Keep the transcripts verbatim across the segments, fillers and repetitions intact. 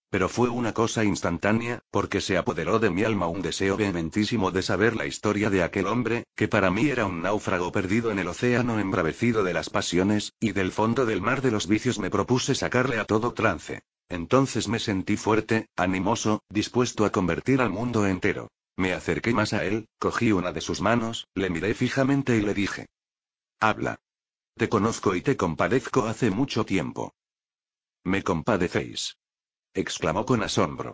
Pero fue una cosa instantánea, porque se apoderó de mi alma un deseo vehementísimo de saber la historia de aquel hombre, que para mí era un náufrago perdido en el océano embravecido de las pasiones, y del fondo del mar de los vicios me propuse sacarle a todo trance. Entonces me sentí fuerte, animoso, dispuesto a convertir al mundo entero. Me acerqué más a él, cogí una de sus manos, le miré fijamente y le dije: habla. Te conozco y te compadezco hace mucho tiempo. ¿Me compadecéis?, exclamó con asombro.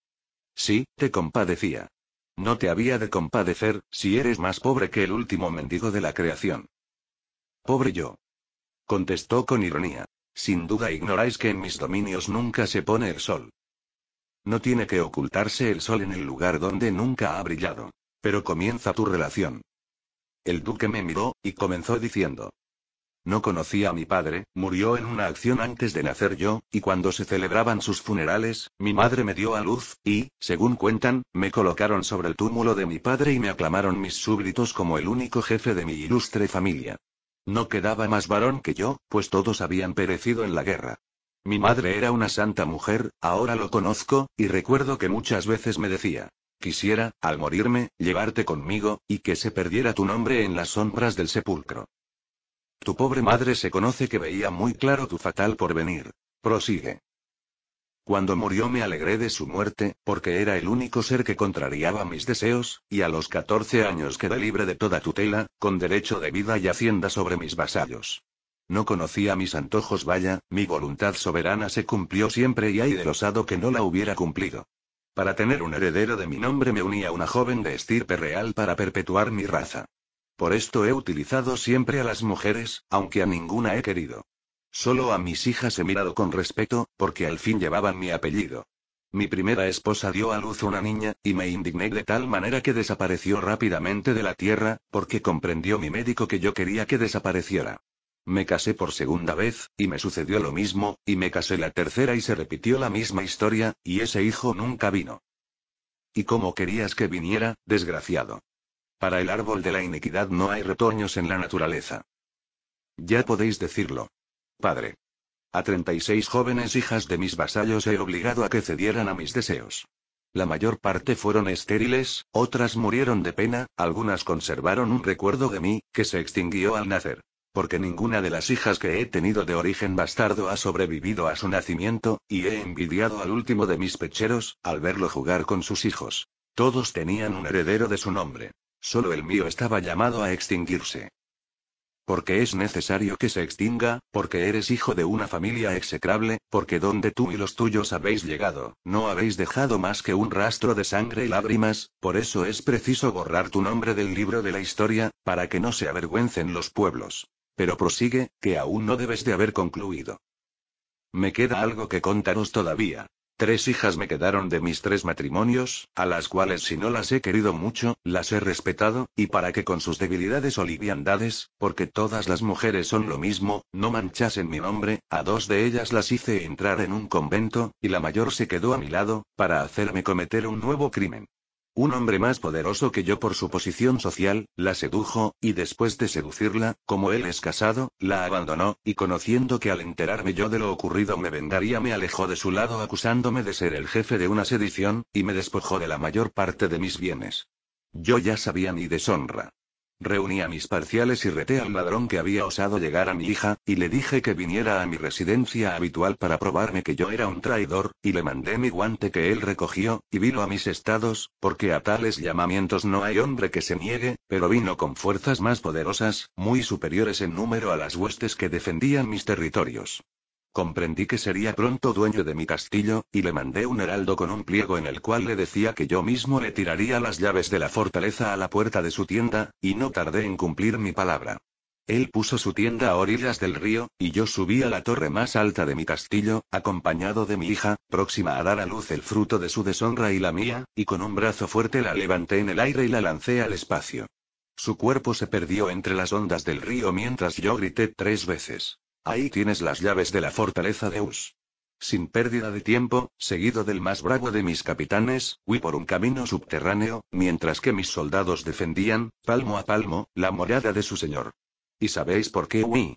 Sí, te compadecía. No te había de compadecer, si eres más pobre que el último mendigo de la creación. Pobre yo, contestó con ironía. Sin duda ignoráis que en mis dominios nunca se pone el sol. No tiene que ocultarse el sol en el lugar donde nunca ha brillado. Pero comienza tu relación. El duque me miró, y comenzó diciendo: no conocí a mi padre, murió en una acción antes de nacer yo, y cuando se celebraban sus funerales, mi madre me dio a luz, y, según cuentan, me colocaron sobre el túmulo de mi padre y me aclamaron mis súbditos como el único jefe de mi ilustre familia. No quedaba más varón que yo, pues todos habían perecido en la guerra. Mi madre era una santa mujer, ahora lo conozco, y recuerdo que muchas veces me decía: quisiera, al morirme, llevarte conmigo, y que se perdiera tu nombre en las sombras del sepulcro. Tu pobre madre se conoce que veía muy claro tu fatal porvenir. Prosigue. Cuando murió me alegré de su muerte, porque era el único ser que contrariaba mis deseos, y a los catorce años quedé libre de toda tutela, con derecho de vida y hacienda sobre mis vasallos. No conocía mis antojos, vaya, mi voluntad soberana se cumplió siempre y ay del osado que no la hubiera cumplido. Para tener un heredero de mi nombre me uní a una joven de estirpe real para perpetuar mi raza. Por esto he utilizado siempre a las mujeres, aunque a ninguna he querido. Solo a mis hijas he mirado con respeto, porque al fin llevaban mi apellido. Mi primera esposa dio a luz una niña, y me indigné de tal manera que desapareció rápidamente de la tierra, porque comprendió mi médico que yo quería que desapareciera. Me casé por segunda vez, y me sucedió lo mismo, y me casé la tercera y se repitió la misma historia, y ese hijo nunca vino. ¿Y cómo querías que viniera, desgraciado? Para el árbol de la iniquidad no hay retoños en la naturaleza. Ya podéis decirlo, padre. A treinta y seis jóvenes hijas de mis vasallos he obligado a que cedieran a mis deseos. La mayor parte fueron estériles, otras murieron de pena, algunas conservaron un recuerdo de mí, que se extinguió al nacer. Porque ninguna de las hijas que he tenido de origen bastardo ha sobrevivido a su nacimiento, y he envidiado al último de mis pecheros, al verlo jugar con sus hijos. Todos tenían un heredero de su nombre. Solo el mío estaba llamado a extinguirse. Porque es necesario que se extinga, porque eres hijo de una familia execrable, porque donde tú y los tuyos habéis llegado, no habéis dejado más que un rastro de sangre y lágrimas, por eso es preciso borrar tu nombre del libro de la historia, para que no se avergüencen los pueblos. Pero prosigue, que aún no debes de haber concluido. Me queda algo que contaros todavía. Tres hijas me quedaron de mis tres matrimonios, a las cuales si no las he querido mucho, las he respetado, y para que con sus debilidades o liviandades, porque todas las mujeres son lo mismo, no manchasen mi nombre, a dos de ellas las hice entrar en un convento, y la mayor se quedó a mi lado, para hacerme cometer un nuevo crimen. Un hombre más poderoso que yo por su posición social, la sedujo, y después de seducirla, como él es casado, la abandonó, y conociendo que al enterarme yo de lo ocurrido me vengaría, me alejó de su lado acusándome de ser el jefe de una sedición, y me despojó de la mayor parte de mis bienes. Yo ya sabía mi deshonra. Reuní a mis parciales y reté al ladrón que había osado llegar a mi hija, y le dije que viniera a mi residencia habitual para probarme que yo era un traidor, y le mandé mi guante que él recogió, y vino a mis estados, porque a tales llamamientos no hay hombre que se niegue, pero vino con fuerzas más poderosas, muy superiores en número a las huestes que defendían mis territorios. Comprendí que sería pronto dueño de mi castillo, y le mandé un heraldo con un pliego en el cual le decía que yo mismo le tiraría las llaves de la fortaleza a la puerta de su tienda, y no tardé en cumplir mi palabra. Él puso su tienda a orillas del río, y yo subí a la torre más alta de mi castillo, acompañado de mi hija, próxima a dar a luz el fruto de su deshonra y la mía, y con un brazo fuerte la levanté en el aire y la lancé al espacio. Su cuerpo se perdió entre las ondas del río mientras yo grité tres veces: ahí tienes las llaves de la fortaleza de Us. Sin pérdida de tiempo, seguido del más bravo de mis capitanes, huí por un camino subterráneo, mientras que mis soldados defendían, palmo a palmo, la morada de su señor. ¿Y sabéis por qué huí?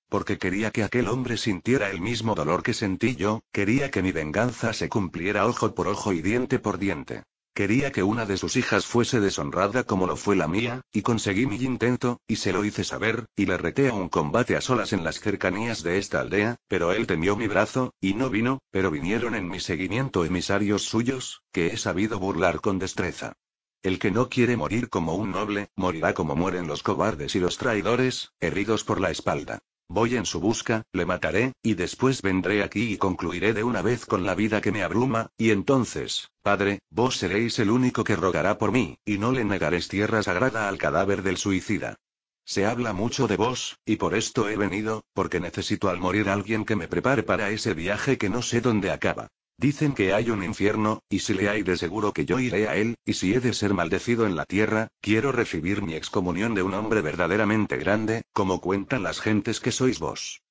Porque quería que aquel hombre sintiera el mismo dolor que sentí yo, quería que mi venganza se cumpliera ojo por ojo y diente por diente. Quería que una de sus hijas fuese deshonrada como lo fue la mía, y conseguí mi intento, y se lo hice saber, y le reté a un combate a solas en las cercanías de esta aldea, pero él temió mi brazo, y no vino, pero vinieron en mi seguimiento emisarios suyos, que he sabido burlar con destreza. El que no quiere morir como un noble, morirá como mueren los cobardes y los traidores, heridos por la espalda. Voy en su busca, le mataré, y después vendré aquí y concluiré de una vez con la vida que me abruma, y entonces, padre, vos seréis el único que rogará por mí, y no le negaréis tierra sagrada al cadáver del suicida. Se habla mucho de vos, y por esto he venido, porque necesito al morir alguien que me prepare para ese viaje que no sé dónde acaba. Dicen que hay un infierno, y si le hay de seguro que yo iré a él, y si he de ser maldecido en la tierra, quiero recibir mi excomunión de un hombre verdaderamente grande, como cuentan las gentes que sois vos.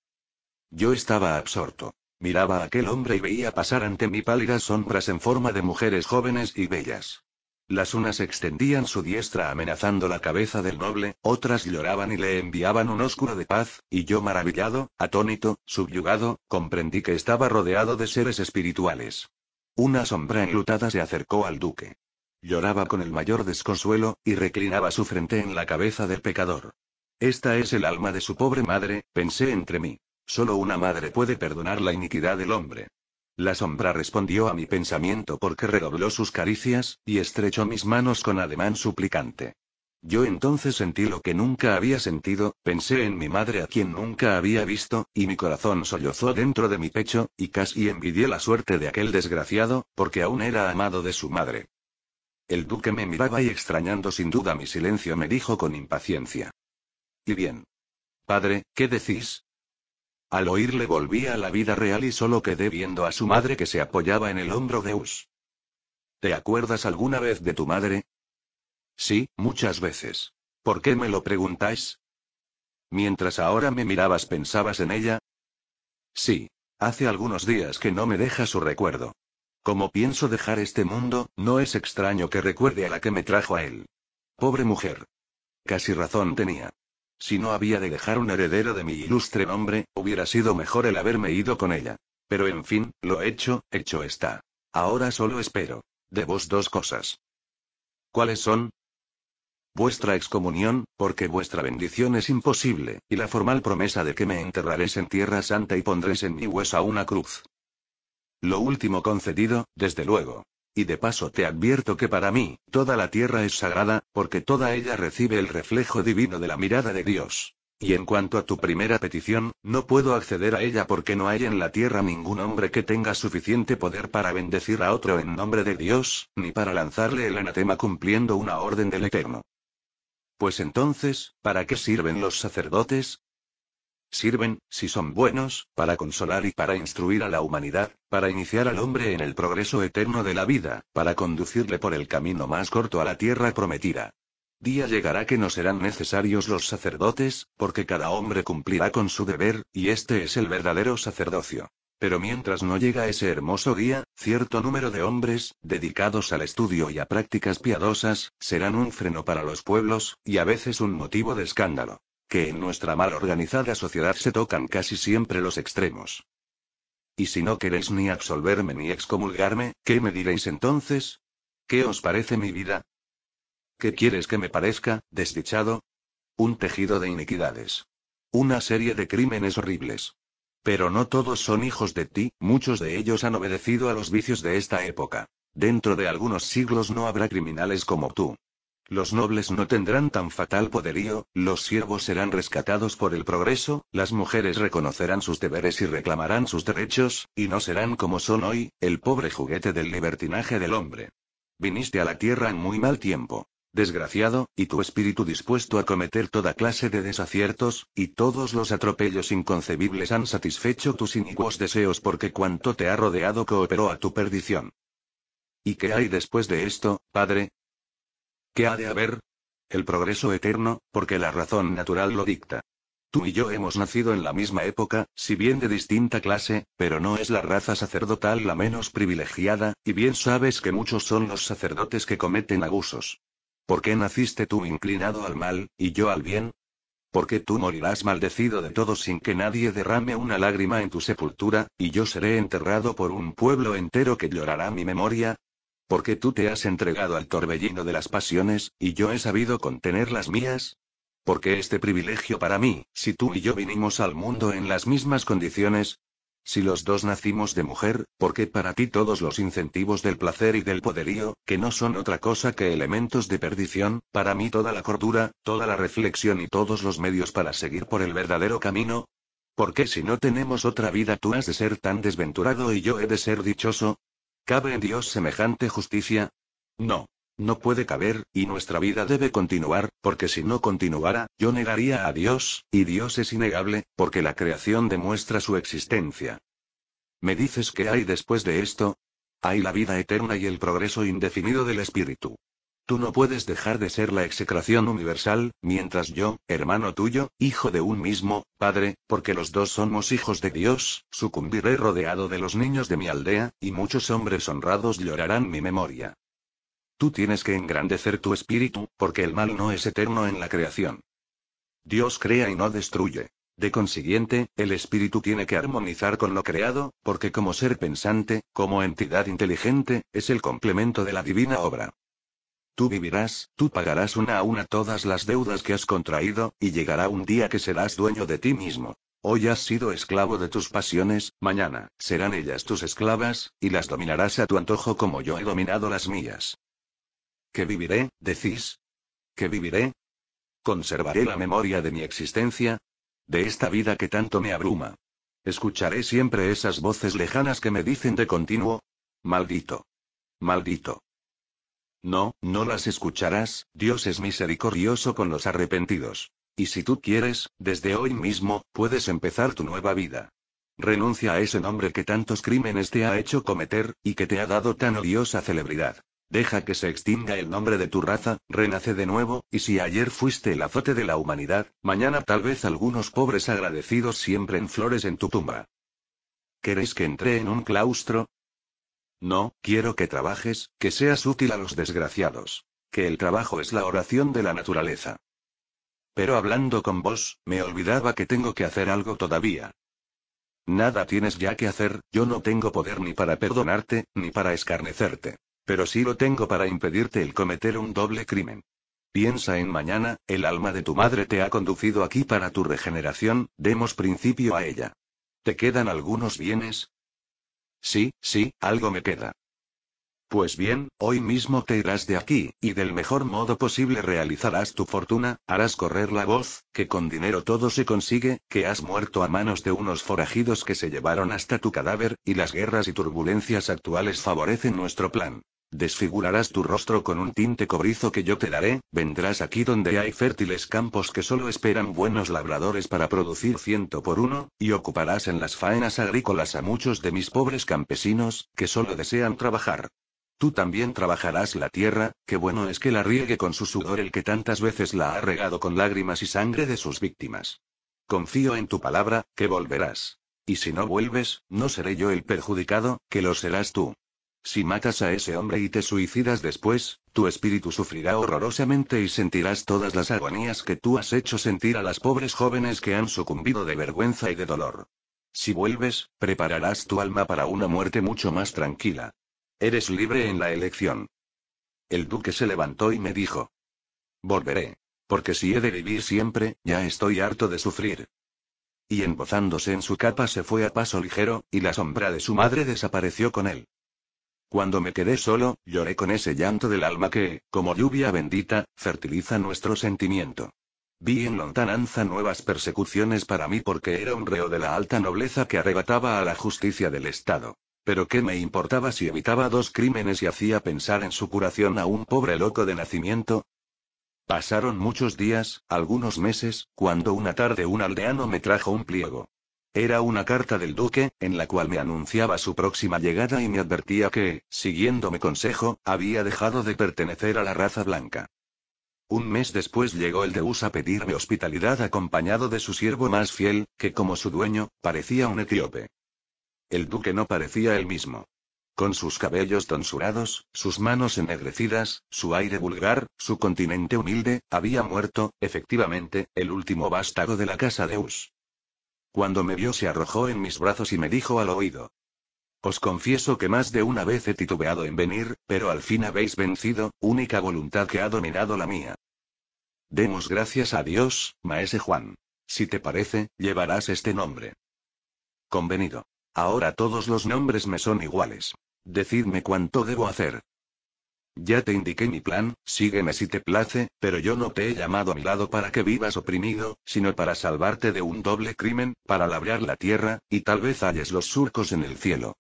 Yo estaba absorto. Miraba a aquel hombre y veía pasar ante mí pálidas sombras en forma de mujeres jóvenes y bellas. Las unas extendían su diestra amenazando la cabeza del noble, otras lloraban y le enviaban un ósculo de paz, y yo maravillado, atónito, subyugado, comprendí que estaba rodeado de seres espirituales. Una sombra enlutada se acercó al duque. Lloraba con el mayor desconsuelo, y reclinaba su frente en la cabeza del pecador. Esta es el alma de su pobre madre, pensé entre mí. Solo una madre puede perdonar la iniquidad del hombre. La sombra respondió a mi pensamiento porque redobló sus caricias, y estrechó mis manos con ademán suplicante. Yo entonces sentí lo que nunca había sentido, pensé en mi madre a quien nunca había visto, y mi corazón sollozó dentro de mi pecho, y casi envidié la suerte de aquel desgraciado, porque aún era amado de su madre. El duque me miraba y extrañando sin duda mi silencio me dijo con impaciencia. ¿Y bien? Padre, ¿qué decís? Al oírle volví a la vida real y solo quedé viendo a su madre que se apoyaba en el hombro de Us. ¿Te acuerdas alguna vez de tu madre? Sí, muchas veces. ¿Por qué me lo preguntáis? Mientras ahora me mirabas, ¿pensabas en ella? Sí. Hace algunos días que no me deja su recuerdo. Como pienso dejar este mundo, no es extraño que recuerde a la que me trajo a él. Pobre mujer. Casi razón tenía. Si no había de dejar un heredero de mi ilustre nombre, hubiera sido mejor el haberme ido con ella. Pero en fin, lo hecho, hecho está. Ahora solo espero. De vos dos cosas. ¿Cuáles son? Vuestra excomunión, porque vuestra bendición es imposible, y la formal promesa de que me enterraréis en tierra santa y pondréis en mi hueso una cruz. Lo último concedido, desde luego. Y de paso te advierto que para mí, toda la tierra es sagrada, porque toda ella recibe el reflejo divino de la mirada de Dios. Y en cuanto a tu primera petición, no puedo acceder a ella porque no hay en la tierra ningún hombre que tenga suficiente poder para bendecir a otro en nombre de Dios, ni para lanzarle el anatema cumpliendo una orden del Eterno. Pues entonces, ¿para qué sirven los sacerdotes? Sirven, si son buenos, para consolar y para instruir a la humanidad, para iniciar al hombre en el progreso eterno de la vida, para conducirle por el camino más corto a la tierra prometida. Día llegará que no serán necesarios los sacerdotes, porque cada hombre cumplirá con su deber, y este es el verdadero sacerdocio. Pero mientras no llega ese hermoso día, cierto número de hombres, dedicados al estudio y a prácticas piadosas, serán un freno para los pueblos, y a veces un motivo de escándalo. Que en nuestra mal organizada sociedad se tocan casi siempre los extremos. Y si no queréis ni absolverme ni excomulgarme, ¿qué me diréis entonces? ¿Qué os parece mi vida? ¿Qué quieres que me parezca, desdichado? Un tejido de iniquidades. Una serie de crímenes horribles. Pero no todos son hijos de ti, muchos de ellos han obedecido a los vicios de esta época. Dentro de algunos siglos no habrá criminales como tú. Los nobles no tendrán tan fatal poderío, los siervos serán rescatados por el progreso, las mujeres reconocerán sus deberes y reclamarán sus derechos, y no serán como son hoy, el pobre juguete del libertinaje del hombre. Viniste a la tierra en muy mal tiempo. Desgraciado, y tu espíritu dispuesto a cometer toda clase de desaciertos, y todos los atropellos inconcebibles han satisfecho tus inicuos deseos porque cuanto te ha rodeado cooperó a tu perdición. ¿Y qué hay después de esto, padre? ¿Qué ha de haber? El progreso eterno, porque la razón natural lo dicta. Tú y yo hemos nacido en la misma época, si bien de distinta clase, pero no es la raza sacerdotal la menos privilegiada, y bien sabes que muchos son los sacerdotes que cometen abusos. ¿Por qué naciste tú inclinado al mal, y yo al bien? Porque tú morirás maldecido de todos sin que nadie derrame una lágrima en tu sepultura, y yo seré enterrado por un pueblo entero que llorará mi memoria. Porque tú te has entregado al torbellino de las pasiones, y yo he sabido contener las mías. Porque este privilegio para mí, si tú y yo vinimos al mundo en las mismas condiciones. Si los dos nacimos de mujer, porque para ti todos los incentivos del placer y del poderío, que no son otra cosa que elementos de perdición, para mí toda la cordura, toda la reflexión y todos los medios para seguir por el verdadero camino. ¿Por qué si no tenemos otra vida tú has de ser tan desventurado y yo he de ser dichoso? ¿Cabe en Dios semejante justicia? No. No puede caber, y nuestra vida debe continuar, porque si no continuara, yo negaría a Dios, y Dios es innegable, porque la creación demuestra su existencia. ¿Me dices qué hay después de esto? Hay la vida eterna y el progreso indefinido del espíritu. Tú no puedes dejar de ser la execración universal, mientras yo, hermano tuyo, hijo de un mismo Padre, porque los dos somos hijos de Dios, sucumbiré rodeado de los niños de mi aldea, y muchos hombres honrados llorarán mi memoria. Tú tienes que engrandecer tu espíritu, porque el mal no es eterno en la creación. Dios crea y no destruye. De consiguiente, el espíritu tiene que armonizar con lo creado, porque como ser pensante, como entidad inteligente, es el complemento de la divina obra. Tú vivirás, tú pagarás una a una todas las deudas que has contraído, y llegará un día que serás dueño de ti mismo. Hoy has sido esclavo de tus pasiones, mañana, serán ellas tus esclavas, y las dominarás a tu antojo como yo he dominado las mías. ¿Qué viviré, decís? ¿Qué viviré? ¿Conservaré la memoria de mi existencia? De esta vida que tanto me abruma. ¿Escucharé siempre esas voces lejanas que me dicen de continuo? Maldito. Maldito. No, no las escucharás, Dios es misericordioso con los arrepentidos. Y si tú quieres, desde hoy mismo, puedes empezar tu nueva vida. Renuncia a ese nombre que tantos crímenes te ha hecho cometer, y que te ha dado tan odiosa celebridad. Deja que se extinga el nombre de tu raza, renace de nuevo, y si ayer fuiste el azote de la humanidad, mañana tal vez algunos pobres agradecidos siembren flores en tu tumba. ¿Queréis que entre en un claustro? No, quiero que trabajes, que seas útil a los desgraciados. Que el trabajo es la oración de la naturaleza. Pero hablando con vos, me olvidaba que tengo que hacer algo todavía. Nada tienes ya que hacer, yo no tengo poder ni para perdonarte, ni para escarnecerte. Pero sí lo tengo para impedirte el cometer un doble crimen. Piensa en mañana, el alma de tu madre te ha conducido aquí para tu regeneración, demos principio a ella. ¿Te quedan algunos bienes? Sí, sí, algo me queda. Pues bien, hoy mismo te irás de aquí, y del mejor modo posible realizarás tu fortuna, harás correr la voz, que con dinero todo se consigue, que has muerto a manos de unos forajidos que se llevaron hasta tu cadáver, y las guerras y turbulencias actuales favorecen nuestro plan. Desfigurarás tu rostro con un tinte cobrizo que yo te daré, vendrás aquí donde hay fértiles campos que solo esperan buenos labradores para producir ciento por uno, y ocuparás en las faenas agrícolas a muchos de mis pobres campesinos, que solo desean trabajar. Tú también trabajarás la tierra, qué bueno es que la riegue con su sudor el que tantas veces la ha regado con lágrimas y sangre de sus víctimas. Confío en tu palabra, que volverás. Y si no vuelves, no seré yo el perjudicado, que lo serás tú. Si matas a ese hombre y te suicidas después, tu espíritu sufrirá horrorosamente y sentirás todas las agonías que tú has hecho sentir a las pobres jóvenes que han sucumbido de vergüenza y de dolor. Si vuelves, prepararás tu alma para una muerte mucho más tranquila. Eres libre en la elección. El duque se levantó y me dijo: volveré. Porque si he de vivir siempre, ya estoy harto de sufrir. Y embozándose en su capa se fue a paso ligero, y la sombra de su madre desapareció con él. Cuando me quedé solo, lloré con ese llanto del alma que, como lluvia bendita, fertiliza nuestro sentimiento. Vi en lontananza nuevas persecuciones para mí porque era un reo de la alta nobleza que arrebataba a la justicia del Estado. Pero qué me importaba si evitaba dos crímenes y hacía pensar en su curación a un pobre loco de nacimiento. Pasaron muchos días, algunos meses, cuando una tarde un aldeano me trajo un pliego. Era una carta del duque, en la cual me anunciaba su próxima llegada y me advertía que, siguiendo mi consejo, había dejado de pertenecer a la raza blanca. Un mes después llegó el deús a pedirme hospitalidad acompañado de su siervo más fiel, que como su dueño, parecía un etíope. El duque no parecía el mismo. Con sus cabellos tonsurados, sus manos ennegrecidas, su aire vulgar, su continente humilde, había muerto, efectivamente, el último vástago de la casa de Us. Cuando me vio se arrojó en mis brazos y me dijo al oído. Os confieso que más de una vez he titubeado en venir, pero al fin habéis vencido, única voluntad que ha dominado la mía. Demos gracias a Dios, maese Juan. Si te parece, llevarás este nombre. Convenido. Ahora todos los nombres me son iguales. Decidme cuánto debo hacer. Ya te indiqué mi plan, sígueme si te place, pero yo no te he llamado a mi lado para que vivas oprimido, sino para salvarte de un doble crimen, para labrar la tierra, y tal vez halles los surcos en el cielo.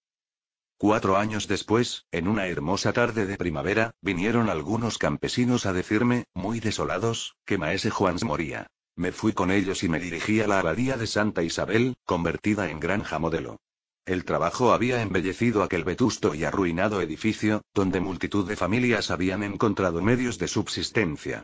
Cuatro años después, en una hermosa tarde de primavera, vinieron algunos campesinos a decirme, muy desolados, que maese Juan moría. Me fui con ellos y me dirigí a la abadía de Santa Isabel, convertida en granja modelo. El trabajo había embellecido aquel vetusto y arruinado edificio, donde multitud de familias habían encontrado medios de subsistencia.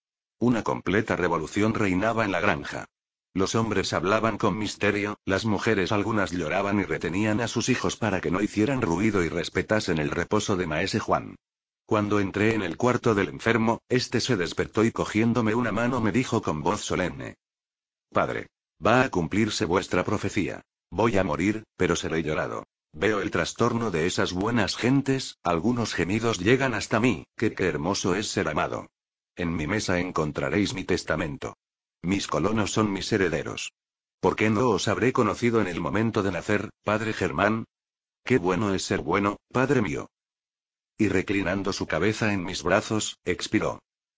Una completa revolución reinaba en la granja. Los hombres hablaban con misterio, las mujeres algunas lloraban y retenían a sus hijos para que no hicieran ruido y respetasen el reposo de maese Juan. Cuando entré en el cuarto del enfermo, este se despertó y cogiéndome una mano me dijo con voz solemne. Padre. Va a cumplirse vuestra profecía. Voy a morir, pero seré llorado. Veo el trastorno de esas buenas gentes, algunos gemidos llegan hasta mí, que qué hermoso es ser amado. En mi mesa encontraréis mi testamento. Mis colonos son mis herederos. ¿Por qué no os habré conocido en el momento de nacer, padre Germán? Qué bueno es ser bueno, padre mío. Y reclinando su cabeza en mis brazos, expiró.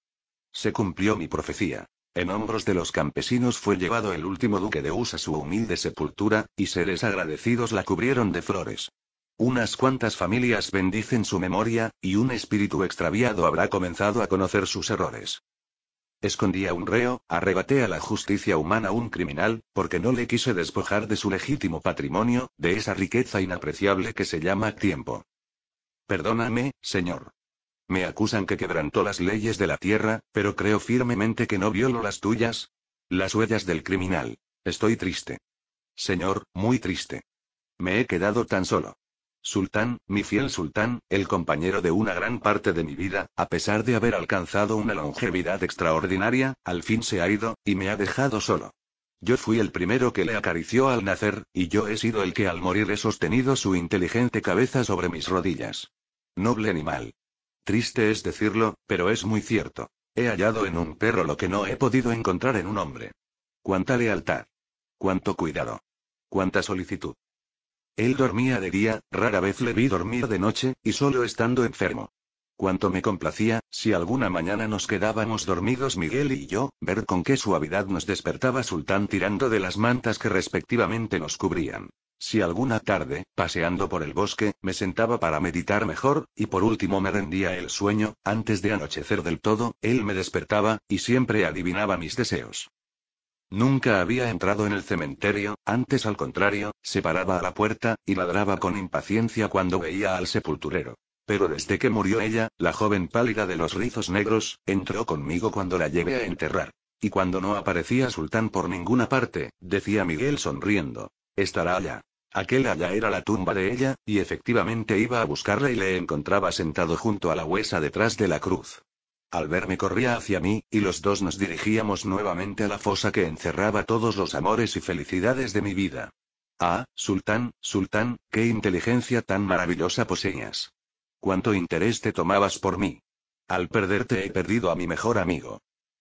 Se cumplió mi profecía. En hombros de los campesinos fue llevado el último duque de Us a su humilde sepultura, y seres agradecidos la cubrieron de flores. Unas cuantas familias bendicen su memoria, y un espíritu extraviado habrá comenzado a conocer sus errores. Escondí a un reo, arrebaté a la justicia humana un criminal, porque no le quise despojar de su legítimo patrimonio, de esa riqueza inapreciable que se llama tiempo. Perdóname, señor. Me acusan que quebrantó las leyes de la tierra, pero creo firmemente que no violo las tuyas. Las huellas del criminal. Estoy triste. Señor, muy triste. Me he quedado tan solo. Sultán, mi fiel sultán, el compañero de una gran parte de mi vida, a pesar de haber alcanzado una longevidad extraordinaria, al fin se ha ido, y me ha dejado solo. Yo fui el primero que le acarició al nacer, y yo he sido el que al morir he sostenido su inteligente cabeza sobre mis rodillas. Noble animal. Triste es decirlo, pero es muy cierto. He hallado en un perro lo que no he podido encontrar en un hombre. Cuánta lealtad. Cuánto cuidado. Cuánta solicitud. Él dormía de día, rara vez le vi dormir de noche, y solo estando enfermo. Cuánto me complacía, si alguna mañana nos quedábamos dormidos Miguel y yo, ver con qué suavidad nos despertaba Sultán tirando de las mantas que respectivamente nos cubrían. Si alguna tarde, paseando por el bosque, me sentaba para meditar mejor, y por último me rendía el sueño, antes de anochecer del todo, él me despertaba, y siempre adivinaba mis deseos. Nunca había entrado en el cementerio, antes al contrario, se paraba a la puerta, y ladraba con impaciencia cuando veía al sepulturero. Pero desde que murió ella, la joven pálida de los rizos negros, entró conmigo cuando la llevé a enterrar. Y cuando no aparecía Sultán por ninguna parte, decía Miguel sonriendo. Estará allá. Aquel allá era la tumba de ella, y efectivamente iba a buscarla y le encontraba sentado junto a la huesa detrás de la cruz. Al verme corría hacia mí, y los dos nos dirigíamos nuevamente a la fosa que encerraba todos los amores y felicidades de mi vida. Ah, Sultán, Sultán, qué inteligencia tan maravillosa poseías. Cuánto interés te tomabas por mí. Al perderte he perdido a mi mejor amigo.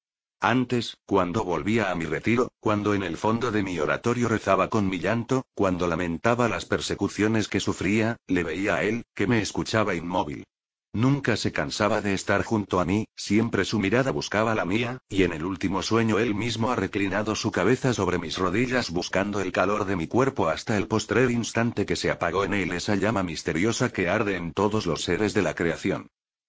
Antes, cuando volvía a mi retiro, cuando en el fondo de mi oratorio rezaba con mi llanto, cuando lamentaba las persecuciones que sufría, le veía a él, que me escuchaba inmóvil. Nunca se cansaba de estar junto a mí, siempre su mirada buscaba la mía, y en el último sueño él mismo ha reclinado su cabeza sobre mis rodillas buscando el calor de mi cuerpo hasta el postrer instante que se apagó en él esa llama misteriosa que arde en todos los seres de la creación.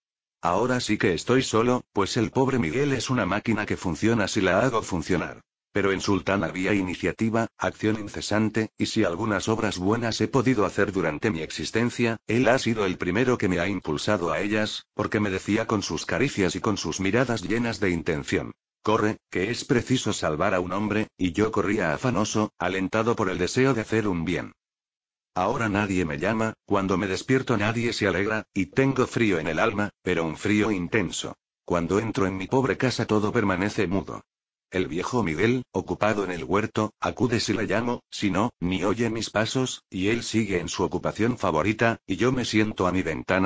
Ahora sí que estoy solo, pues el pobre Miguel es una máquina que funciona si la hago funcionar. Pero en Sultán había iniciativa, acción incesante, y si algunas obras buenas he podido hacer durante mi existencia, él ha sido el primero que me ha impulsado a ellas, porque me decía con sus caricias y con sus miradas llenas de intención. Corre, que es preciso salvar a un hombre, y yo corría afanoso, alentado por el deseo de hacer un bien. Ahora nadie me llama, cuando me despierto nadie se alegra, y tengo frío en el alma, pero un frío intenso. Cuando entro en mi pobre casa todo permanece mudo. El viejo Miguel, ocupado en el huerto, acude si le llamo, si no, ni oye mis pasos, y él sigue en su ocupación favorita, y yo me siento a mi ventana,